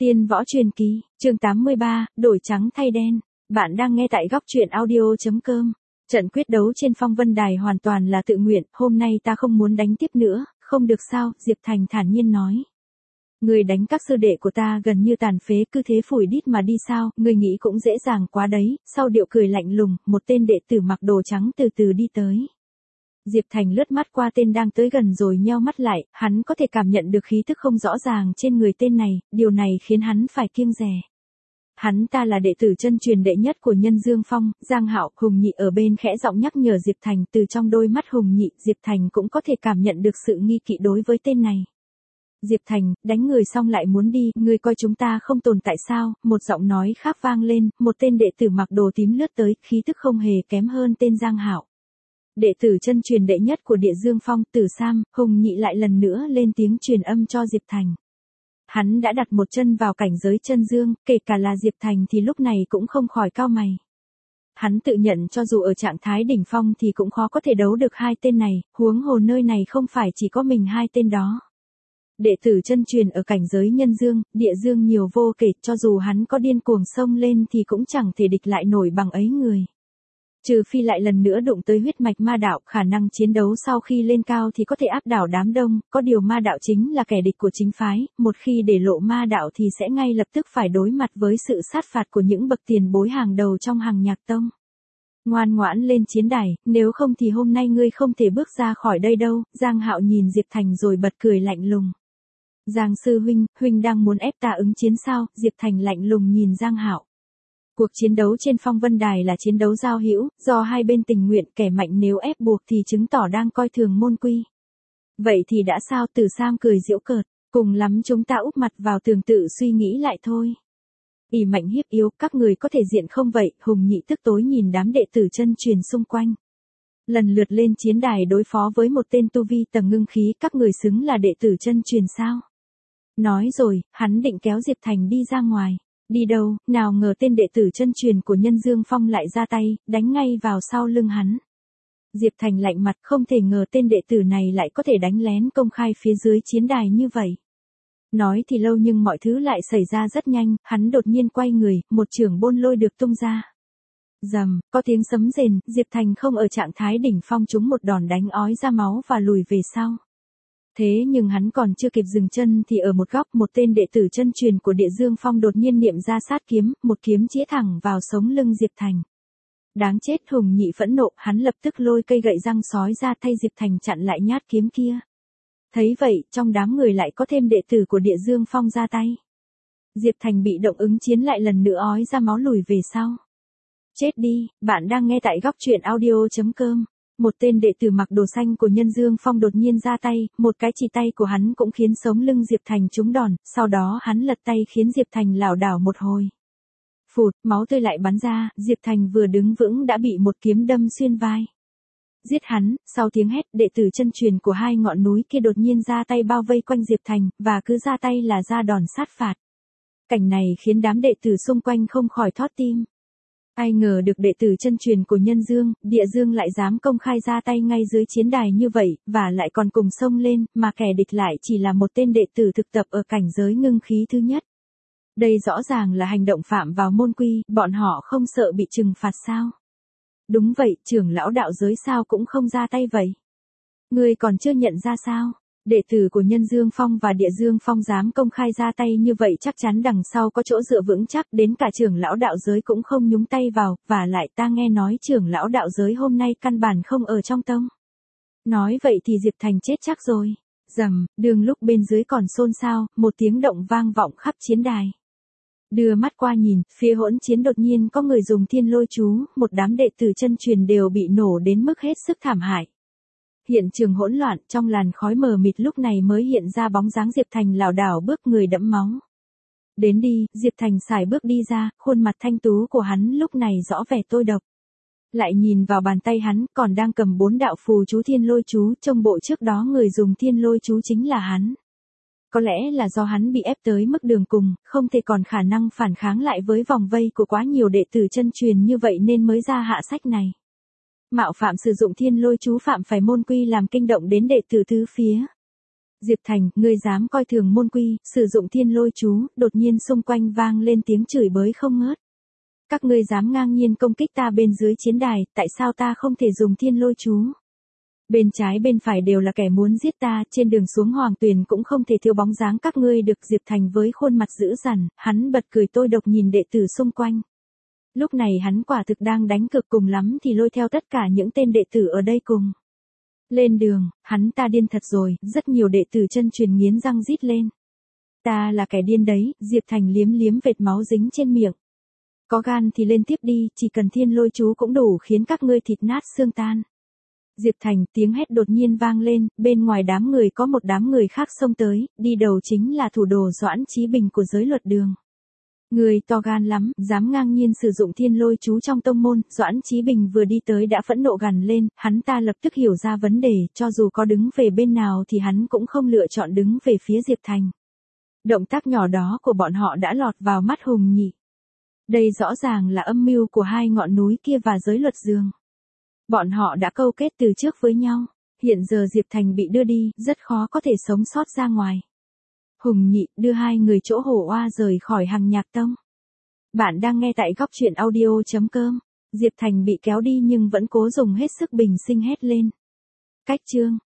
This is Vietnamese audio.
Tiên võ truyền kỳ, chương 83, đổi trắng thay đen. Bạn đang nghe tại góc truyện audio.com. Trận quyết đấu trên Phong Vân Đài hoàn toàn là tự nguyện, hôm nay ta không muốn đánh tiếp nữa, không được sao, Diệp Thành thản nhiên nói. Người đánh các sư đệ của ta gần như tàn phế, cứ thế phủi đít mà đi sao, người nghĩ cũng dễ dàng quá đấy, sau điệu cười lạnh lùng, một tên đệ tử mặc đồ trắng từ từ đi tới. Diệp Thành lướt mắt qua tên đang tới gần rồi nheo mắt lại, hắn có thể cảm nhận được khí tức không rõ ràng trên người tên này, điều này khiến hắn phải kiêng dè. Hắn ta là đệ tử chân truyền đệ nhất của Nhân Dương Phong, Giang Hạo. Hùng Nhị ở bên khẽ giọng nhắc nhở Diệp Thành. Từ trong đôi mắt Hùng Nhị, Diệp Thành cũng có thể cảm nhận được sự nghi kỵ đối với tên này. Diệp Thành, đánh người xong lại muốn đi, ngươi coi chúng ta không tồn tại sao? Một giọng nói khác vang lên, một tên đệ tử mặc đồ tím lướt tới, khí tức không hề kém hơn tên Giang Hạo. Đệ tử chân truyền đệ nhất của Địa Dương Phong, Tử Sam. Hùng Nhị lại lần nữa lên tiếng truyền âm cho Diệp Thành. Hắn đã đặt một chân vào cảnh giới chân dương, kể cả là Diệp Thành thì lúc này cũng không khỏi cau mày. Hắn tự nhận cho dù ở trạng thái đỉnh phong thì cũng khó có thể đấu được hai tên này, huống hồ nơi này không phải chỉ có mình hai tên đó. Đệ tử chân truyền ở cảnh giới nhân dương, địa dương nhiều vô kể, cho dù hắn có điên cuồng xông lên thì cũng chẳng thể địch lại nổi bằng ấy người. Trừ phi lại lần nữa đụng tới huyết mạch ma đạo, khả năng chiến đấu sau khi lên cao thì có thể áp đảo đám đông, có điều ma đạo chính là kẻ địch của chính phái, một khi để lộ ma đạo thì sẽ ngay lập tức phải đối mặt với sự sát phạt của những bậc tiền bối hàng đầu trong hàng nhạc tông. Ngoan ngoãn lên chiến đài, nếu không thì hôm nay ngươi không thể bước ra khỏi đây đâu. Giang Hạo nhìn Diệp Thành rồi bật cười lạnh lùng. Giang sư huynh đang muốn ép ta ứng chiến sao? Diệp Thành lạnh lùng nhìn Giang Hạo. Cuộc chiến đấu trên Phong Vân Đài là chiến đấu giao hữu, do hai bên tình nguyện, kẻ mạnh nếu ép buộc thì chứng tỏ đang coi thường môn quy. Vậy thì đã sao? Tử Sam cười giễu cợt, cùng lắm chúng ta úp mặt vào tường tự suy nghĩ lại thôi. Ỷ mạnh hiếp yếu, các người có thể diện không vậy? Hùng Nhị tức tối nhìn đám đệ tử chân truyền xung quanh. Lần lượt lên chiến đài đối phó với một tên tu vi tầng ngưng khí, các người xứng là đệ tử chân truyền sao? Nói rồi, hắn định kéo Diệp Thành đi ra ngoài. Đi đâu, nào ngờ tên đệ tử chân truyền của Nhân Dương Phong lại ra tay, đánh ngay vào sau lưng hắn. Diệp Thành lạnh mặt, không thể ngờ tên đệ tử này lại có thể đánh lén công khai phía dưới chiến đài như vậy. Nói thì lâu nhưng mọi thứ lại xảy ra rất nhanh, hắn đột nhiên quay người, một chưởng bôn lôi được tung ra. Rầm, có tiếng sấm rền, Diệp Thành không ở trạng thái đỉnh phong trúng một đòn đánh ói ra máu và lùi về sau. Thế nhưng hắn còn chưa kịp dừng chân thì ở một góc một tên đệ tử chân truyền của Địa Dương Phong đột nhiên niệm ra sát kiếm, một kiếm chĩa thẳng vào sống lưng Diệp Thành. Đáng chết! Hùng Nhị phẫn nộ, hắn lập tức lôi cây gậy răng sói ra thay Diệp Thành chặn lại nhát kiếm kia. Thấy vậy, trong đám người lại có thêm đệ tử của Địa Dương Phong ra tay. Diệp Thành bị động ứng chiến lại lần nữa ói ra máu lùi về sau. Chết đi, bạn đang nghe tại góc truyện audio.com. Một tên đệ tử mặc đồ xanh của Nhân Dương Phong đột nhiên ra tay, một cái chỉ tay của hắn cũng khiến sống lưng Diệp Thành trúng đòn, sau đó hắn lật tay khiến Diệp Thành lảo đảo một hồi. Phụt, máu tươi lại bắn ra, Diệp Thành vừa đứng vững đã bị một kiếm đâm xuyên vai. Giết hắn! Sau tiếng hét, đệ tử chân truyền của hai ngọn núi kia đột nhiên ra tay bao vây quanh Diệp Thành, và cứ ra tay là ra đòn sát phạt. Cảnh này khiến đám đệ tử xung quanh không khỏi thót tim. Ai ngờ được đệ tử chân truyền của Nhân Dương, Địa Dương lại dám công khai ra tay ngay dưới chiến đài như vậy, và lại còn cùng xông lên, mà kẻ địch lại chỉ là một tên đệ tử thực tập ở cảnh giới ngưng khí thứ nhất. Đây rõ ràng là hành động phạm vào môn quy, bọn họ không sợ bị trừng phạt sao? Đúng vậy, trưởng lão đạo giới sao cũng không ra tay vậy? Ngươi còn chưa nhận ra sao? Đệ tử của Nhân Dương Phong và Địa Dương Phong dám công khai ra tay như vậy chắc chắn đằng sau có chỗ dựa vững chắc, đến cả trưởng lão đạo giới cũng không nhúng tay vào, và lại ta nghe nói trưởng lão đạo giới hôm nay căn bản không ở trong tông. Nói vậy thì Diệp Thành chết chắc rồi. Rầm, đường lúc bên dưới còn xôn xao, một tiếng động vang vọng khắp chiến đài. Đưa mắt qua nhìn, phía hỗn chiến đột nhiên có người dùng thiên lôi chú, một đám đệ tử chân truyền đều bị nổ đến mức hết sức thảm hại. Hiện trường hỗn loạn, trong làn khói mờ mịt lúc này mới hiện ra bóng dáng Diệp Thành lảo đảo bước người đẫm máu. Đến đi, Diệp Thành sải bước đi ra, khuôn mặt thanh tú của hắn lúc này rõ vẻ tôi độc. Lại nhìn vào bàn tay hắn, còn đang cầm 4 đạo phù chú thiên lôi chú, trong bộ trước đó người dùng thiên lôi chú chính là hắn. Có lẽ là do hắn bị ép tới mức đường cùng, không thể còn khả năng phản kháng lại với vòng vây của quá nhiều đệ tử chân truyền như vậy nên mới ra hạ sách này. Mạo phạm sử dụng thiên lôi chú phạm phải môn quy làm kinh động đến đệ tử tứ phía. Diệp Thành, ngươi dám coi thường môn quy, sử dụng thiên lôi chú, đột nhiên xung quanh vang lên tiếng chửi bới không ngớt. Các ngươi dám ngang nhiên công kích ta bên dưới chiến đài, tại sao ta không thể dùng thiên lôi chú? Bên trái bên phải đều là kẻ muốn giết ta, trên đường xuống Hoàng Tuyền cũng không thể thiếu bóng dáng các ngươi được. Diệp Thành với khuôn mặt dữ dằn, hắn bật cười tôi độc nhìn đệ tử xung quanh. Lúc này hắn quả thực đang đánh cực, cùng lắm thì lôi theo tất cả những tên đệ tử ở đây cùng. Lên đường, hắn ta điên thật rồi, rất nhiều đệ tử chân truyền nghiến răng rít lên. Ta là kẻ điên đấy, Diệp Thành liếm liếm vệt máu dính trên miệng. Có gan thì lên tiếp đi, chỉ cần thiên lôi chú cũng đủ khiến các ngươi thịt nát xương tan. Diệp Thành, tiếng hét đột nhiên vang lên, bên ngoài đám người có một đám người khác xông tới, đi đầu chính là thủ đồ Doãn Chí Bình của giới luật đường. Người to gan lắm, dám ngang nhiên sử dụng thiên lôi chú trong tông môn. Doãn Chí Bình vừa đi tới đã phẫn nộ gằn lên, hắn ta lập tức hiểu ra vấn đề, cho dù có đứng về bên nào thì hắn cũng không lựa chọn đứng về phía Diệp Thành. Động tác nhỏ đó của bọn họ đã lọt vào mắt Hùng Nhị. Đây rõ ràng là âm mưu của hai ngọn núi kia và giới luật dương. Bọn họ đã câu kết từ trước với nhau, hiện giờ Diệp Thành bị đưa đi, rất khó có thể sống sót ra ngoài. Hùng Nhị đưa hai người chỗ Hổ Oa rời khỏi Hằng Nhạc Tông. Bạn đang nghe tại góc truyện audio.com. Diệp Thành bị kéo đi nhưng vẫn cố dùng hết sức bình sinh hét lên. Cách chương.